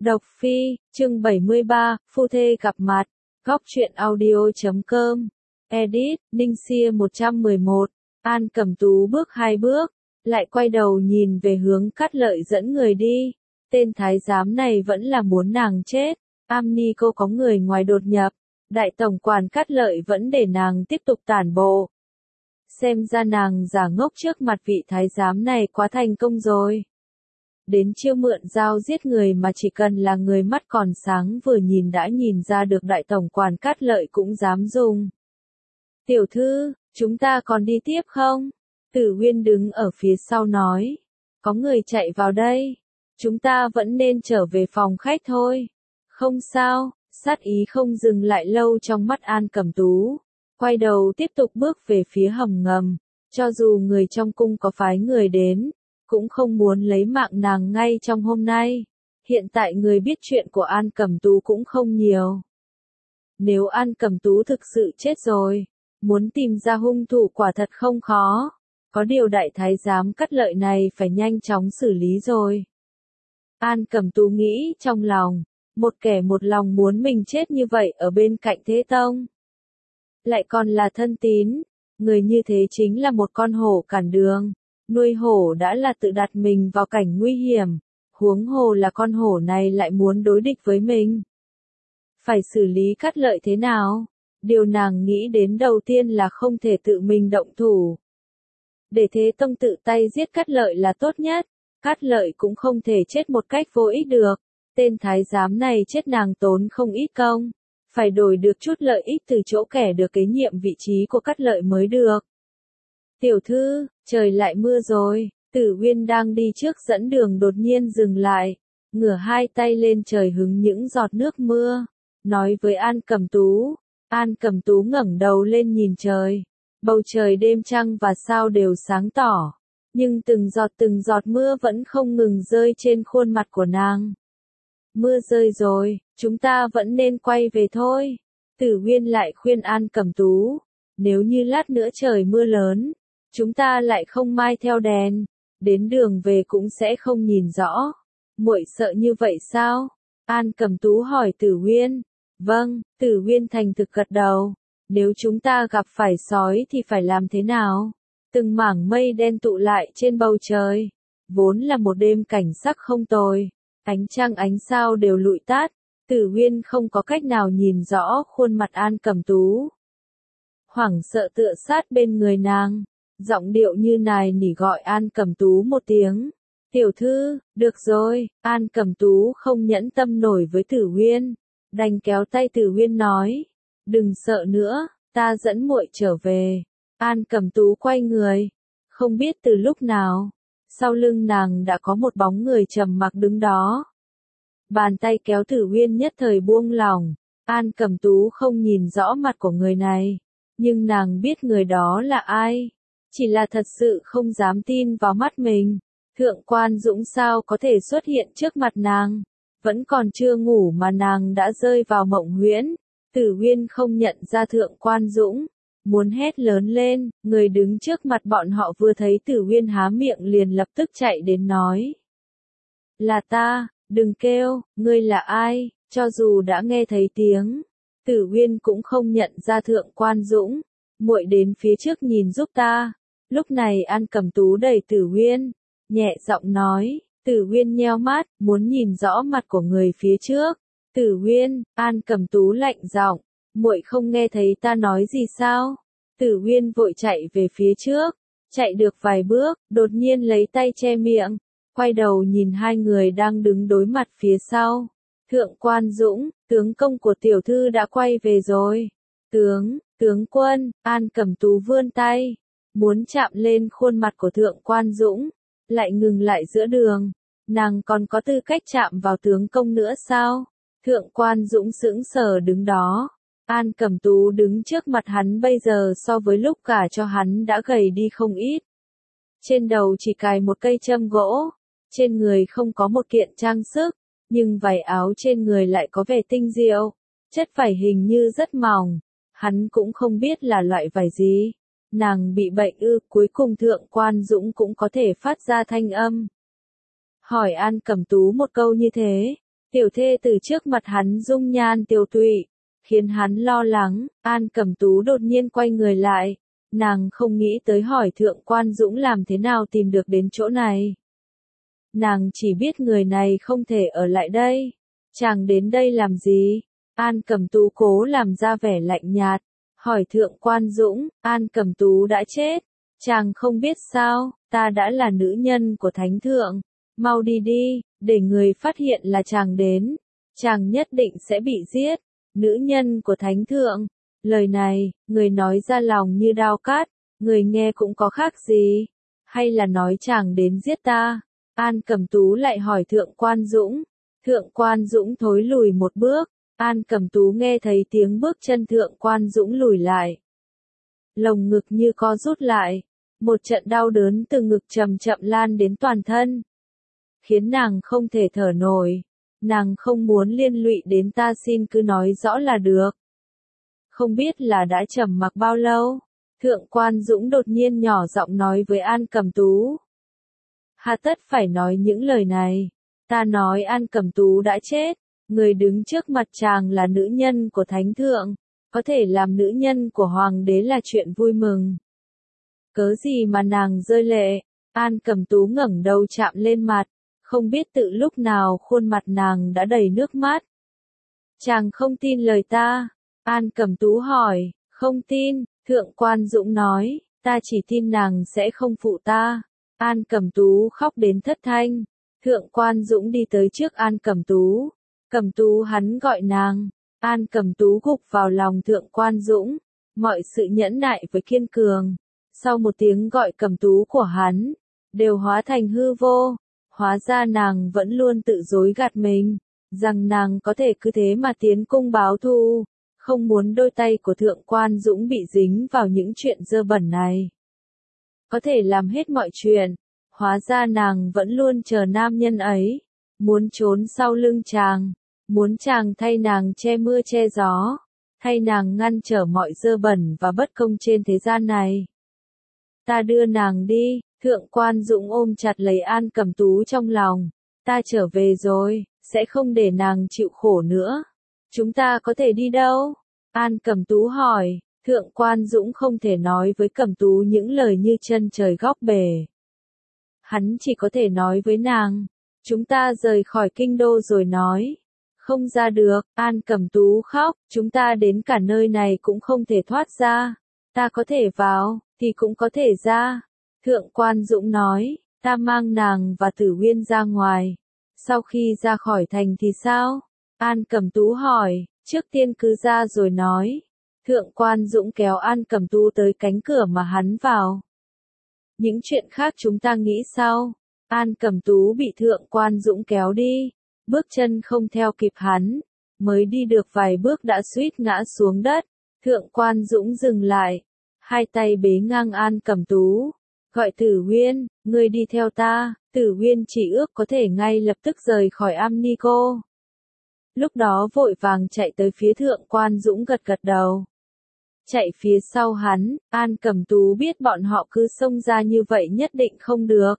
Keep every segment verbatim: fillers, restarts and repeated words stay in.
Độc Phi, chương bảy mươi ba, Phu Thê Gặp Mặt, Góc truyện audio chấm com, edit, Ninh Xia một trăm mười một, An Cẩm Tú bước hai bước, lại quay đầu nhìn về hướng Cát Lợi dẫn người đi, tên thái giám này vẫn là muốn nàng chết, am ni cô có người ngoài đột nhập, đại tổng quản Cát Lợi vẫn để nàng tiếp tục tản bộ. Xem ra nàng giả ngốc trước mặt vị thái giám này quá thành công rồi. Đến chiêu mượn dao giết người mà chỉ cần là người mắt còn sáng vừa nhìn đã nhìn ra được đại tổng quản Cát Lợi cũng dám dùng. Tiểu thư, chúng ta còn đi tiếp không? Tử Huyên đứng ở phía sau nói. Có người chạy vào đây. Chúng ta vẫn nên trở về phòng khách thôi. Không sao, sát ý không dừng lại lâu trong mắt An Cẩm Tú. Quay đầu tiếp tục bước về phía hầm ngầm. Cho dù người trong cung có phái người đến, cũng không muốn lấy mạng nàng ngay trong hôm nay. Hiện tại người biết chuyện của An Cẩm Tú cũng không nhiều. Nếu An Cẩm Tú thực sự chết rồi, muốn tìm ra hung thủ quả thật không khó. Có điều đại thái giám Cát Lợi này phải nhanh chóng xử lý rồi. An Cẩm Tú nghĩ trong lòng, một kẻ một lòng muốn mình chết như vậy ở bên cạnh Thế Tông. Lại còn là thân tín, người như thế chính là một con hổ cản đường. Nuôi hổ đã là tự đặt mình vào cảnh nguy hiểm, huống hồ là con hổ này lại muốn đối địch với mình. Phải xử lý Cát Lợi thế nào? Điều nàng nghĩ đến đầu tiên là không thể tự mình động thủ. Để Thế Tông tự tay giết Cát Lợi là tốt nhất, Cát Lợi cũng không thể chết một cách vô ích được. Tên thái giám này chết nàng tốn không ít công, phải đổi được chút lợi ích từ chỗ kẻ được kế nhiệm vị trí của Cát Lợi mới được. Tiểu thư, trời lại mưa rồi, Tử Huyên đang đi trước dẫn đường đột nhiên dừng lại, ngửa hai tay lên trời hứng những giọt nước mưa, nói với An Cẩm Tú. An Cẩm Tú ngẩng đầu lên nhìn trời, bầu trời đêm trăng và sao đều sáng tỏ, nhưng từng giọt từng giọt mưa vẫn không ngừng rơi trên khuôn mặt của nàng. Mưa rơi rồi, chúng ta vẫn nên quay về thôi. Tử Huyên lại khuyên An Cẩm Tú, nếu như lát nữa trời mưa lớn, chúng ta lại không mai theo đèn, đến đường về cũng sẽ không nhìn rõ. Muội sợ như vậy sao? An Cẩm Tú hỏi Tử Huyên. Vâng, Tử Huyên thành thực gật đầu. Nếu chúng ta gặp phải sói thì phải làm thế nào? Từng mảng mây đen tụ lại trên bầu trời. Vốn là một đêm cảnh sắc không tồi. Ánh trăng ánh sao đều lụi tắt. Tử Huyên không có cách nào nhìn rõ khuôn mặt An Cẩm Tú. Hoảng sợ tựa sát bên người nàng. Giọng điệu như nài nỉ gọi An Cẩm Tú một tiếng. Tiểu thư, được rồi. An Cẩm Tú không nhẫn tâm nổi với Tử Huyên, đành kéo tay Tử Huyên nói. Đừng sợ nữa, ta dẫn muội trở về. An Cẩm Tú quay người. Không biết từ lúc nào, sau lưng nàng đã có một bóng người trầm mặc đứng đó. Bàn tay kéo Tử Huyên nhất thời buông lỏng. An Cẩm Tú không nhìn rõ mặt của người này, nhưng nàng biết người đó là ai. Chỉ là thật sự không dám tin vào mắt mình. Thượng quan Dũng sao có thể xuất hiện trước mặt nàng? Vẫn còn chưa ngủ mà nàng đã rơi vào mộng huyễn. Tử Huyên không nhận ra Thượng quan Dũng, muốn hét lớn lên, người đứng trước mặt bọn họ vừa thấy Tử Huyên há miệng liền lập tức chạy đến nói. Là ta, đừng kêu, ngươi là ai? Cho dù đã nghe thấy tiếng, Tử Huyên cũng không nhận ra Thượng quan Dũng. Muội đến phía trước nhìn giúp ta. Lúc này An Cẩm Tú đẩy Tử Huyên, nhẹ giọng nói. Tử Huyên nheo mắt, muốn nhìn rõ mặt của người phía trước. Tử Huyên, An Cẩm Tú lạnh giọng, muội không nghe thấy ta nói gì sao? Tử Huyên vội chạy về phía trước, chạy được vài bước, đột nhiên lấy tay che miệng, quay đầu nhìn hai người đang đứng đối mặt phía sau. Thượng quan Dũng, tướng công của tiểu thư đã quay về rồi. Tướng, tướng quân, An Cẩm Tú vươn tay, muốn chạm lên khuôn mặt của Thượng quan Dũng, lại ngừng lại giữa đường. Nàng còn có tư cách chạm vào tướng công nữa sao? Thượng quan Dũng sững sờ đứng đó. An Cẩm Tú đứng trước mặt hắn bây giờ so với lúc cả cho hắn đã gầy đi không ít. Trên đầu chỉ cài một cây châm gỗ, trên người không có một kiện trang sức, nhưng vải áo trên người lại có vẻ tinh diệu, chất vải hình như rất mỏng, hắn cũng không biết là loại vải gì. Nàng bị bệnh ư? Cuối cùng Thượng quan Dũng cũng có thể phát ra thanh âm. Hỏi An Cẩm Tú một câu như thế, Tiểu thê từ trước mặt hắn dung nhan tiều tụy, khiến hắn lo lắng. An Cẩm Tú đột nhiên quay người lại, nàng không nghĩ tới hỏi Thượng Quan Dũng làm thế nào tìm được đến chỗ này. Nàng chỉ biết người này không thể ở lại đây. Chàng đến đây làm gì? An Cẩm Tú cố làm ra vẻ lạnh nhạt, hỏi Thượng Quan Dũng. An Cẩm Tú đã chết, chàng không biết sao? Ta đã là nữ nhân của Thánh Thượng, mau đi đi, để người phát hiện là chàng đến, chàng nhất định sẽ bị giết. Nữ nhân của Thánh Thượng, lời này, người nói ra lòng như đao cát, người nghe cũng có khác gì, hay là nói chàng đến giết ta? An Cẩm Tú lại hỏi Thượng Quan Dũng. Thượng Quan Dũng thối lùi một bước, An Cẩm Tú nghe thấy tiếng bước chân Thượng Quan Dũng lùi lại. Lồng ngực như co rút lại, một trận đau đớn từ ngực chậm chậm lan đến toàn thân, khiến nàng không thể thở nổi. Nàng không muốn liên lụy đến ta, xin cứ nói rõ là được. Không biết là đã trầm mặc bao lâu, Thượng Quan Dũng đột nhiên nhỏ giọng nói với An Cẩm Tú. Hà tất phải nói những lời này, ta nói An Cẩm Tú đã chết, người đứng trước mặt chàng là nữ nhân của Thánh Thượng, có thể làm nữ nhân của Hoàng đế là chuyện vui mừng. Cớ gì mà nàng rơi lệ? An Cẩm Tú ngẩng đầu chạm lên mặt, không biết tự lúc nào khuôn mặt nàng đã đầy nước mắt. Chàng không tin lời ta? An Cẩm Tú hỏi. Không tin, Thượng Quan Dũng nói, ta chỉ tin nàng sẽ không phụ ta. An Cẩm Tú khóc đến thất thanh. Thượng Quan Dũng đi tới trước An Cẩm Tú. Cẩm Tú, hắn gọi nàng. An Cẩm Tú gục vào lòng Thượng Quan Dũng, mọi sự nhẫn nại với kiên cường. Sau một tiếng gọi Cẩm Tú của hắn, đều hóa thành hư vô. Hóa ra nàng vẫn luôn tự dối gạt mình, rằng nàng có thể cứ thế mà tiến cung báo thù, không muốn đôi tay của Thượng Quan Dũng bị dính vào những chuyện dơ bẩn này. Có thể làm hết mọi chuyện, hóa ra nàng vẫn luôn chờ nam nhân ấy, muốn trốn sau lưng chàng, muốn chàng thay nàng che mưa che gió, thay nàng ngăn trở mọi dơ bẩn và bất công trên thế gian này. Ta đưa nàng đi. Thượng Quan Dũng ôm chặt lấy An Cẩm Tú trong lòng. Ta trở về rồi, sẽ không để nàng chịu khổ nữa. Chúng ta có thể đi đâu? An Cẩm Tú hỏi. Thượng Quan Dũng không thể nói với Cẩm Tú những lời như chân trời góc bể. Hắn chỉ có thể nói với nàng, chúng ta rời khỏi kinh đô rồi nói. Không ra được. An Cẩm Tú khóc, chúng ta đến cả nơi này cũng không thể thoát ra. Ta có thể vào, thì cũng có thể ra. Thượng Quan Dũng nói, ta mang nàng và Tử Uyên ra ngoài. Sau khi ra khỏi thành thì sao? An Cẩm Tú hỏi, trước tiên cứ ra rồi nói. Thượng Quan Dũng kéo An Cẩm Tú tới cánh cửa mà hắn vào. Những chuyện khác chúng ta nghĩ sau. An Cẩm Tú bị Thượng Quan Dũng kéo đi, bước chân không theo kịp hắn, mới đi được vài bước đã suýt ngã xuống đất. Thượng Quan Dũng dừng lại, hai tay bế ngang An Cẩm Tú. Gọi Tử Uyên, ngươi đi theo ta. Tử Uyên chỉ ước có thể ngay lập tức rời khỏi Am Ni Cô. Lúc đó vội vàng chạy tới phía Thượng Quan Dũng gật gật đầu. Chạy phía sau hắn, An Cẩm Tú biết bọn họ cứ xông ra như vậy nhất định không được.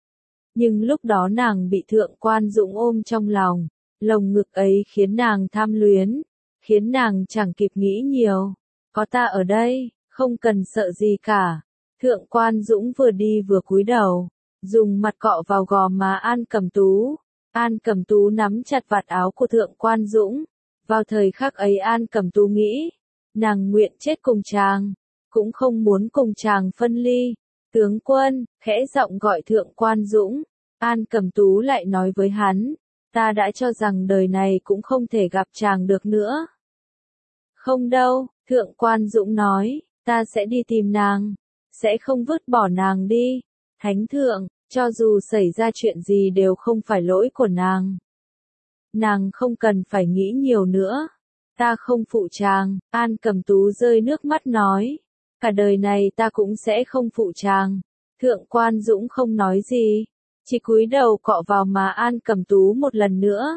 Nhưng lúc đó nàng bị Thượng Quan Dũng ôm trong lòng, lồng ngực ấy khiến nàng tham luyến, khiến nàng chẳng kịp nghĩ nhiều. Có ta ở đây, không cần sợ gì cả. Thượng Quan Dũng vừa đi vừa cúi đầu, dùng mặt cọ vào gò má An Cẩm Tú. An Cẩm Tú nắm chặt vạt áo của Thượng Quan Dũng. Vào thời khắc ấy An Cẩm Tú nghĩ, nàng nguyện chết cùng chàng, cũng không muốn cùng chàng phân ly. Tướng quân, khẽ giọng gọi Thượng Quan Dũng. An Cẩm Tú lại nói với hắn, ta đã cho rằng đời này cũng không thể gặp chàng được nữa. Không đâu, Thượng Quan Dũng nói, ta sẽ đi tìm nàng, sẽ không vứt bỏ nàng đi. Thánh Thượng, cho dù xảy ra chuyện gì đều không phải lỗi của nàng. Nàng không cần phải nghĩ nhiều nữa. Ta không phụ chàng. An Cẩm Tú rơi nước mắt nói, cả đời này ta cũng sẽ không phụ chàng. Thượng Quan Dũng không nói gì, chỉ cúi đầu cọ vào má An Cẩm Tú một lần nữa.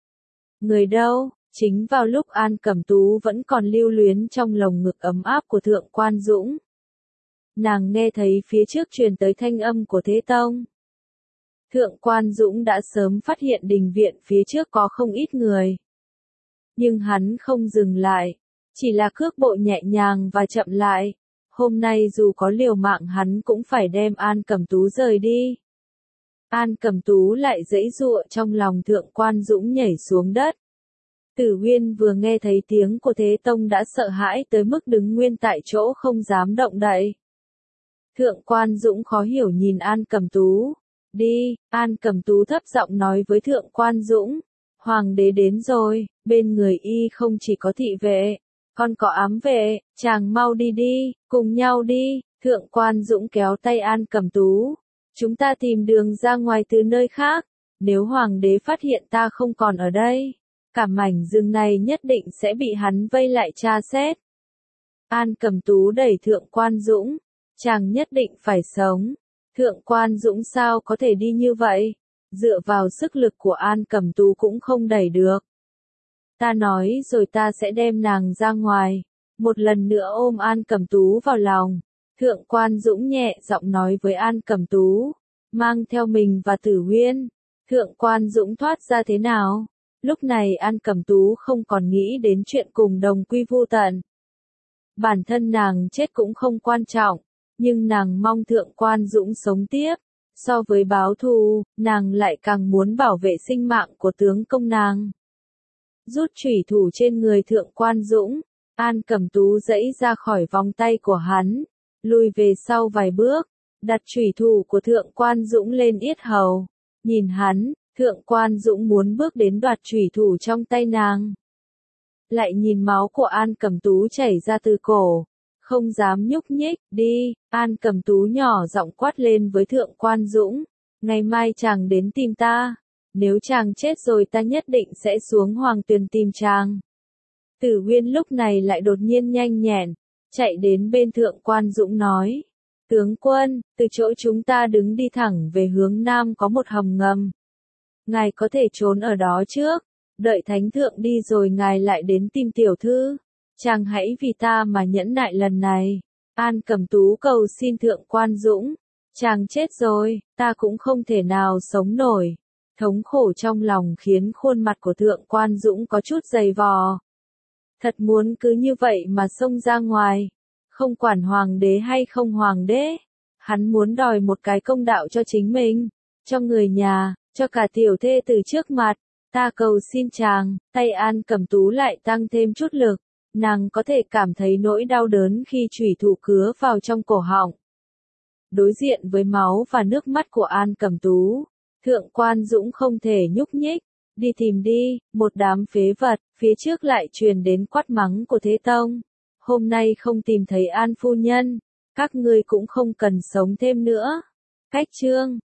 Người đâu? Chính vào lúc An Cẩm Tú vẫn còn lưu luyến trong lồng ngực ấm áp của Thượng Quan Dũng, nàng nghe thấy phía trước truyền tới thanh âm của Thế Tông. Thượng quan Dũng đã sớm phát hiện đình viện phía trước có không ít người. Nhưng hắn không dừng lại, chỉ là cước bộ nhẹ nhàng và chậm lại. Hôm nay dù có liều mạng hắn cũng phải đem An Cẩm Tú rời đi. An Cẩm Tú lại giãy giụa trong lòng Thượng quan Dũng nhảy xuống đất. Tử Huyên vừa nghe thấy tiếng của Thế Tông đã sợ hãi tới mức đứng nguyên tại chỗ không dám động đậy. Thượng quan Dũng khó hiểu nhìn An Cẩm Tú. Đi, An Cẩm Tú thấp giọng nói với Thượng quan Dũng. Hoàng đế đến rồi, bên người y không chỉ có thị vệ, còn có ám vệ, chàng mau đi đi, cùng nhau đi. Thượng quan Dũng kéo tay An Cẩm Tú. Chúng ta tìm đường ra ngoài từ nơi khác, nếu hoàng đế phát hiện ta không còn ở đây, cả mảnh rừng này nhất định sẽ bị hắn vây lại tra xét. An Cẩm Tú đẩy Thượng quan Dũng, chàng nhất định phải sống. Thượng quan Dũng sao có thể đi như vậy, dựa vào sức lực của An Cẩm Tú cũng không đẩy được. Ta nói rồi ta sẽ đem nàng ra ngoài, một lần nữa ôm An Cẩm Tú vào lòng. Thượng quan Dũng nhẹ giọng nói với An Cẩm Tú, mang theo mình và Tử Huyên. Thượng quan Dũng thoát ra thế nào? Lúc này An Cẩm Tú không còn nghĩ đến chuyện cùng đồng quy vu tận. Bản thân nàng chết cũng không quan trọng, nhưng nàng mong Thượng quan Dũng sống tiếp. So với báo thù, nàng lại càng muốn bảo vệ sinh mạng của tướng công nàng. Rút chủy thủ trên người Thượng quan Dũng, An Cẩm Tú giãy ra khỏi vòng tay của hắn, lùi về sau vài bước, đặt chủy thủ của Thượng quan Dũng lên yết hầu. Nhìn hắn, Thượng quan Dũng muốn bước đến đoạt chủy thủ trong tay nàng. Lại nhìn máu của An Cẩm Tú chảy ra từ cổ, không dám nhúc nhích. Đi, An Cẩm Tú nhỏ giọng quát lên với Thượng quan Dũng, ngày mai chàng đến tìm ta, nếu chàng chết rồi ta nhất định sẽ xuống Hoàng Tuyền tìm chàng. Tử Huyên lúc này lại đột nhiên nhanh nhẹn, chạy đến bên Thượng quan Dũng nói, tướng quân, từ chỗ chúng ta đứng đi thẳng về hướng nam có một hầm ngầm. Ngài có thể trốn ở đó trước, đợi thánh thượng đi rồi ngài lại đến tìm tiểu thư. Chàng hãy vì ta mà nhẫn nại lần này. An Cẩm Tú cầu xin Thượng quan Dũng. Chàng chết rồi, ta cũng không thể nào sống nổi. Thống khổ trong lòng khiến khuôn mặt của Thượng quan Dũng có chút dày vò. Thật muốn cứ như vậy mà xông ra ngoài. Không quản hoàng đế hay không hoàng đế. Hắn muốn đòi một cái công đạo cho chính mình, cho người nhà, cho cả tiểu thê từ trước mặt. Ta cầu xin chàng. Tay An Cẩm Tú lại tăng thêm chút lực. Nàng có thể cảm thấy nỗi đau đớn khi chủy thủ cứa vào trong cổ họng. Đối diện với máu và nước mắt của An Cẩm Tú, Thượng quan Dũng không thể nhúc nhích. Đi tìm đi, một đám phế vật. Phía trước lại truyền đến quát mắng của Thế Tông. Hôm nay không tìm thấy An phu nhân, các ngươi cũng không cần sống thêm nữa. Cách chương